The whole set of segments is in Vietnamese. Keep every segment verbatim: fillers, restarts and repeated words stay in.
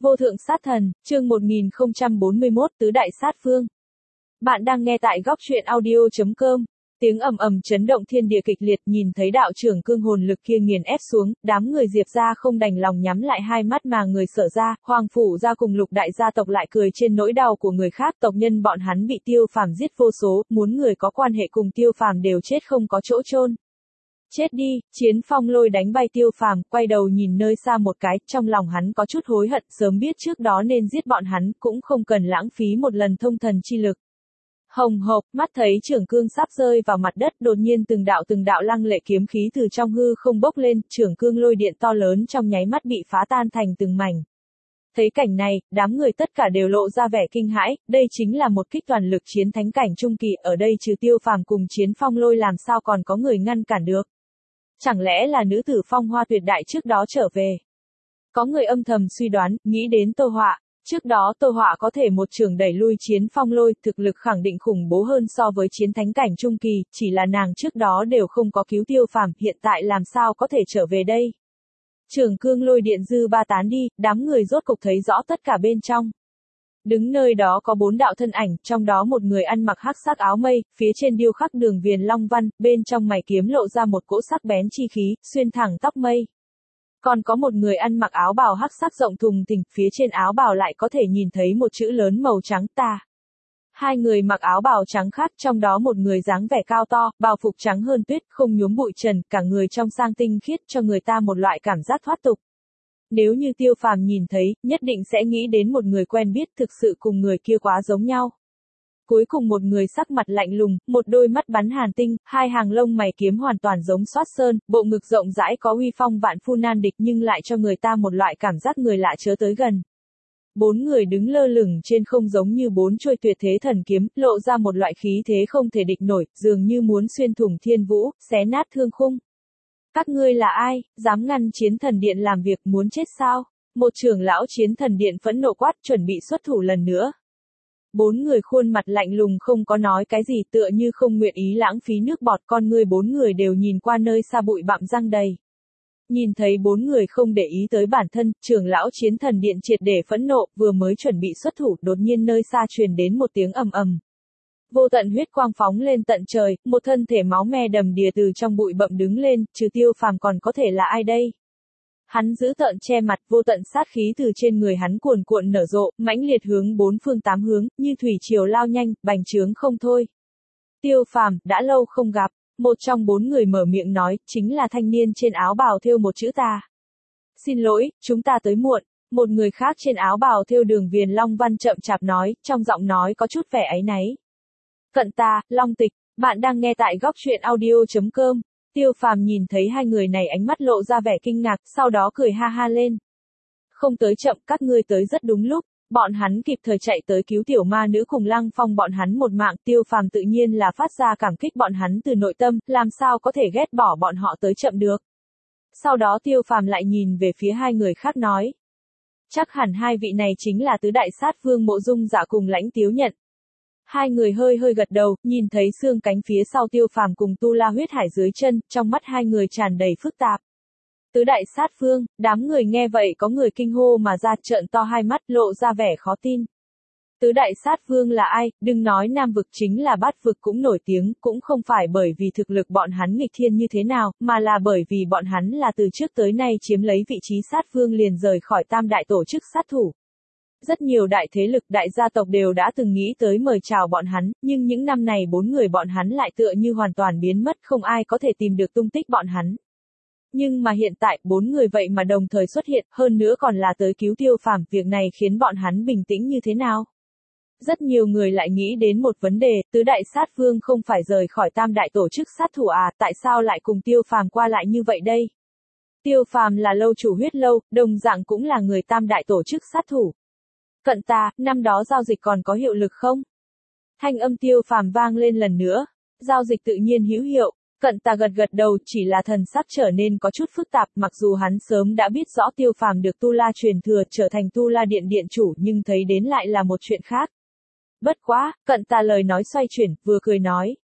Vô thượng sát thần, chương một nghìn không trăm bốn mươi mốt, tứ đại sát phương. Bạn đang nghe tại góc truyện audio chấm com. Tiếng ầm ầm chấn động thiên địa kịch liệt, nhìn thấy đạo trưởng cương hồn lực kia nghiền ép xuống, đám người Diệp gia không đành lòng nhắm lại hai mắt mà người Sở gia, Hoàng phủ gia cùng Lục đại gia tộc lại cười trên nỗi đau của người khác. Tộc nhân bọn hắn bị Tiêu Phàm giết vô số, muốn người có quan hệ cùng Tiêu Phàm đều chết không có chỗ chôn. Chết đi, Chiến Phong Lôi đánh bay Tiêu Phàm, quay đầu nhìn nơi xa một cái, trong lòng hắn có chút hối hận, sớm biết trước đó nên giết bọn hắn, cũng không cần lãng phí một lần thông thần chi lực. Hồng hộc, mắt thấy trưởng cương sắp rơi vào mặt đất, đột nhiên từng đạo từng đạo lăng lệ kiếm khí từ trong hư không bốc lên, trưởng cương lôi điện to lớn trong nháy mắt bị phá tan thành từng mảnh. Thấy cảnh này, đám người tất cả đều lộ ra vẻ kinh hãi, đây chính là một kích toàn lực chiến thánh cảnh trung kỳ, ở đây trừ Tiêu Phàm cùng Chiến Phong Lôi làm sao còn có người ngăn cản được. Chẳng lẽ là nữ tử Phong Hoa Tuyệt Đại trước đó trở về? Có người âm thầm suy đoán, nghĩ đến Tô Họa. Trước đó Tô Họa có thể một trường đẩy lui Chiến Phong Lôi, thực lực khẳng định khủng bố hơn so với chiến thánh cảnh trung kỳ, chỉ là nàng trước đó đều không có cứu Tiêu Phàm, hiện tại làm sao có thể trở về đây? Trường cương lôi điện dư ba tán đi, đám người rốt cục thấy rõ tất cả bên trong. Đứng nơi đó có bốn đạo thân ảnh, trong đó một người ăn mặc hắc sắc áo mây, phía trên điêu khắc đường viền long văn, bên trong mày kiếm lộ ra một cỗ sắc bén chi khí, xuyên thẳng tóc mây. Còn có một người ăn mặc áo bào hắc sắc rộng thùng thình, phía trên áo bào lại có thể nhìn thấy một chữ lớn màu trắng ta. Hai người mặc áo bào trắng khác, trong đó một người dáng vẻ cao to, bào phục trắng hơn tuyết, không nhuốm bụi trần, cả người trong sang tinh khiết cho người ta một loại cảm giác thoát tục. Nếu như Tiêu Phàm nhìn thấy, nhất định sẽ nghĩ đến một người quen biết, thực sự cùng người kia quá giống nhau. Cuối cùng một người sắc mặt lạnh lùng, một đôi mắt bắn hàn tinh, hai hàng lông mày kiếm hoàn toàn giống xoát sơn, bộ ngực rộng rãi có uy phong vạn phu nan địch nhưng lại cho người ta một loại cảm giác người lạ chớ tới gần. Bốn người đứng lơ lửng trên không giống như bốn chuôi tuyệt thế thần kiếm, lộ ra một loại khí thế không thể địch nổi, dường như muốn xuyên thủng thiên vũ, xé nát thương khung. Các ngươi là ai, dám ngăn Chiến Thần Điện làm việc, muốn chết sao? Một trưởng lão Chiến Thần Điện phẫn nộ quát, chuẩn bị xuất thủ lần nữa. Bốn người khuôn mặt lạnh lùng không có nói cái gì, tựa như không nguyện ý lãng phí nước bọt, con ngươi bốn người đều nhìn qua nơi xa bụi bặm răng đầy. Nhìn thấy bốn người không để ý tới bản thân, trưởng lão Chiến Thần Điện triệt để phẫn nộ, vừa mới chuẩn bị xuất thủ, đột nhiên nơi xa truyền đến một tiếng ầm ầm. Vô tận huyết quang phóng lên tận trời, một thân thể máu me đầm đìa từ trong bụi bậm đứng lên, trừ Tiêu Phàm còn có thể là ai đây? Hắn giữ tợn che mặt, vô tận sát khí từ trên người hắn cuồn cuộn nở rộ, mãnh liệt hướng bốn phương tám hướng, như thủy triều lao nhanh, bành trướng không thôi. Tiêu Phàm, đã lâu không gặp, một trong bốn người mở miệng nói, chính là thanh niên trên áo bào thêu một chữ ta. Xin lỗi, chúng ta tới muộn. Một người khác trên áo bào thêu đường viền long văn chậm chạp nói, trong giọng nói có chút vẻ áy náy. Cận ta, Long Tịch, bạn đang nghe tại góc truyện audio chấm com. Tiêu Phàm nhìn thấy hai người này ánh mắt lộ ra vẻ kinh ngạc, sau đó cười ha ha lên. Không tới chậm, các ngươi tới rất đúng lúc, bọn hắn kịp thời chạy tới cứu tiểu ma nữ cùng Lăng Phong bọn hắn một mạng, Tiêu Phàm tự nhiên là phát ra cảm kích bọn hắn từ nội tâm, làm sao có thể ghét bỏ bọn họ tới chậm được. Sau đó Tiêu Phàm lại nhìn về phía hai người khác nói. Chắc hẳn hai vị này chính là tứ đại sát vương Mộ Dung Dạ cùng Lãnh Tiếu Nhận. Hai người hơi hơi gật đầu, nhìn thấy xương cánh phía sau Tiêu Phàm cùng Tu La huyết hải dưới chân, trong mắt hai người tràn đầy phức tạp. Tứ đại sát phương, đám người nghe vậy có người kinh hô mà ra, trợn to hai mắt, lộ ra vẻ khó tin. Tứ đại sát vương là ai, đừng nói Nam vực, chính là Bát vực cũng nổi tiếng, cũng không phải bởi vì thực lực bọn hắn nghịch thiên như thế nào, mà là bởi vì bọn hắn là từ trước tới nay chiếm lấy vị trí sát vương liền rời khỏi tam đại tổ chức sát thủ. Rất nhiều đại thế lực, đại gia tộc đều đã từng nghĩ tới mời chào bọn hắn, nhưng những năm này bốn người bọn hắn lại tựa như hoàn toàn biến mất, không ai có thể tìm được tung tích bọn hắn. Nhưng mà hiện tại, bốn người vậy mà đồng thời xuất hiện, hơn nữa còn là tới cứu Tiêu Phàm, việc này khiến bọn hắn bình tĩnh như thế nào? Rất nhiều người lại nghĩ đến một vấn đề, tứ đại sát vương không phải rời khỏi tam đại tổ chức sát thủ à, tại sao lại cùng Tiêu Phàm qua lại như vậy đây? Tiêu Phàm là lâu chủ huyết lâu, đồng dạng cũng là người tam đại tổ chức sát thủ. Cận ta, năm đó giao dịch còn có hiệu lực không? Thanh âm Tiêu Phàm vang lên lần nữa. Giao dịch tự nhiên hữu hiệu. Cận ta gật gật đầu, chỉ là thần sắc trở nên có chút phức tạp, mặc dù hắn sớm đã biết rõ Tiêu Phàm được Tu La truyền thừa trở thành Tu La Điện điện chủ, nhưng thấy đến lại là một chuyện khác. Bất quá, cận ta lời nói xoay chuyển, vừa cười nói.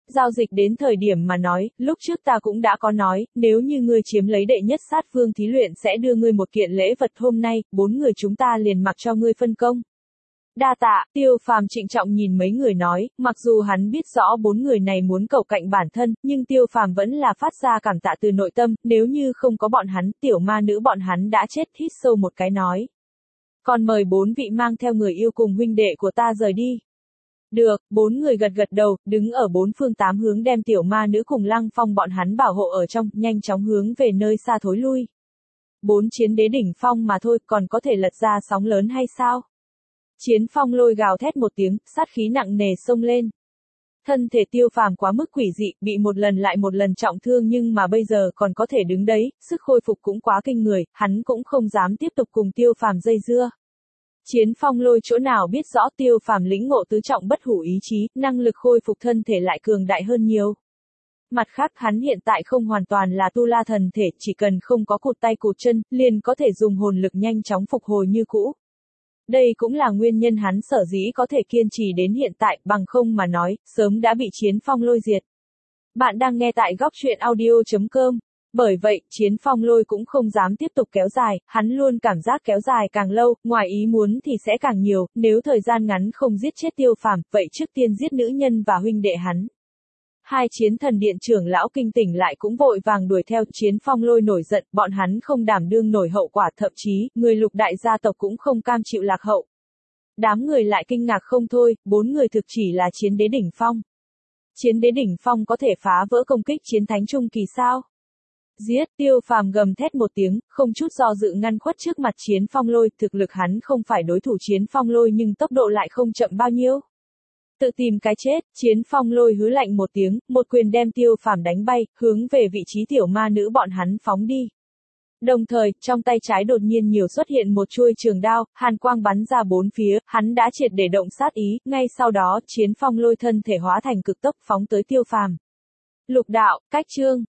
Giao dịch đến thời điểm mà nói, lúc trước ta cũng đã có nói, nếu như ngươi chiếm lấy đệ nhất sát phương thí luyện sẽ đưa ngươi một kiện lễ vật hôm nay, bốn người chúng ta liền mặc cho ngươi phân công. Đa tạ, Tiêu Phàm trịnh trọng nhìn mấy người nói, mặc dù hắn biết rõ bốn người này muốn cầu cạnh bản thân, nhưng Tiêu Phàm vẫn là phát ra cảm tạ từ nội tâm, nếu như không có bọn hắn, tiểu ma nữ bọn hắn đã chết, hít sâu một cái nói. Còn mời bốn vị mang theo người yêu cùng huynh đệ của ta rời đi. Được, bốn người gật gật đầu, đứng ở bốn phương tám hướng đem tiểu ma nữ cùng Lăng Phong bọn hắn bảo hộ ở trong, nhanh chóng hướng về nơi xa thối lui. Bốn chiến đế đỉnh phong mà thôi, còn có thể lật ra sóng lớn hay sao? Chiến Phong Lôi gào thét một tiếng, sát khí nặng nề xông lên. Thân thể Tiêu Phàm quá mức quỷ dị, bị một lần lại một lần trọng thương nhưng mà bây giờ còn có thể đứng đấy, sức khôi phục cũng quá kinh người, hắn cũng không dám tiếp tục cùng Tiêu Phàm dây dưa. Chiến Phong Lôi chỗ nào biết rõ Tiêu Phàm lĩnh ngộ tứ trọng bất hủ ý chí, năng lực khôi phục thân thể lại cường đại hơn nhiều. Mặt khác hắn hiện tại không hoàn toàn là tu la thần thể, chỉ cần không có cụt tay cụt chân, liền có thể dùng hồn lực nhanh chóng phục hồi như cũ. Đây cũng là nguyên nhân hắn sở dĩ có thể kiên trì đến hiện tại, bằng không mà nói, sớm đã bị Chiến Phong Lôi diệt. Bạn đang nghe tại góc truyện audio chấm com. Bởi vậy, Chiến Phong Lôi cũng không dám tiếp tục kéo dài, hắn luôn cảm giác kéo dài càng lâu, ngoài ý muốn thì sẽ càng nhiều, nếu thời gian ngắn không giết chết Tiêu Phàm, vậy trước tiên giết nữ nhân và huynh đệ hắn. Hai chiến thần điện trưởng lão kinh tỉnh lại cũng vội vàng đuổi theo. Chiến Phong Lôi nổi giận, bọn hắn không đảm đương nổi hậu quả, thậm chí, người lục đại gia tộc cũng không cam chịu lạc hậu. Đám người lại kinh ngạc không thôi, bốn người thực chỉ là chiến đế đỉnh phong. Chiến đế đỉnh phong có thể phá vỡ công kích chiến thánh trung kỳ sao? Giết, Tiêu Phàm gầm thét một tiếng, không chút do dự ngăn khuất trước mặt Chiến Phong Lôi, thực lực hắn không phải đối thủ Chiến Phong Lôi nhưng tốc độ lại không chậm bao nhiêu. Tự tìm cái chết, Chiến Phong Lôi hứ lạnh một tiếng, một quyền đem Tiêu Phàm đánh bay, hướng về vị trí tiểu ma nữ bọn hắn phóng đi. Đồng thời, trong tay trái đột nhiên nhiều xuất hiện một chuôi trường đao, hàn quang bắn ra bốn phía, hắn đã triệt để động sát ý, ngay sau đó, Chiến Phong Lôi thân thể hóa thành cực tốc phóng tới Tiêu Phàm. Lục đạo, cách chương.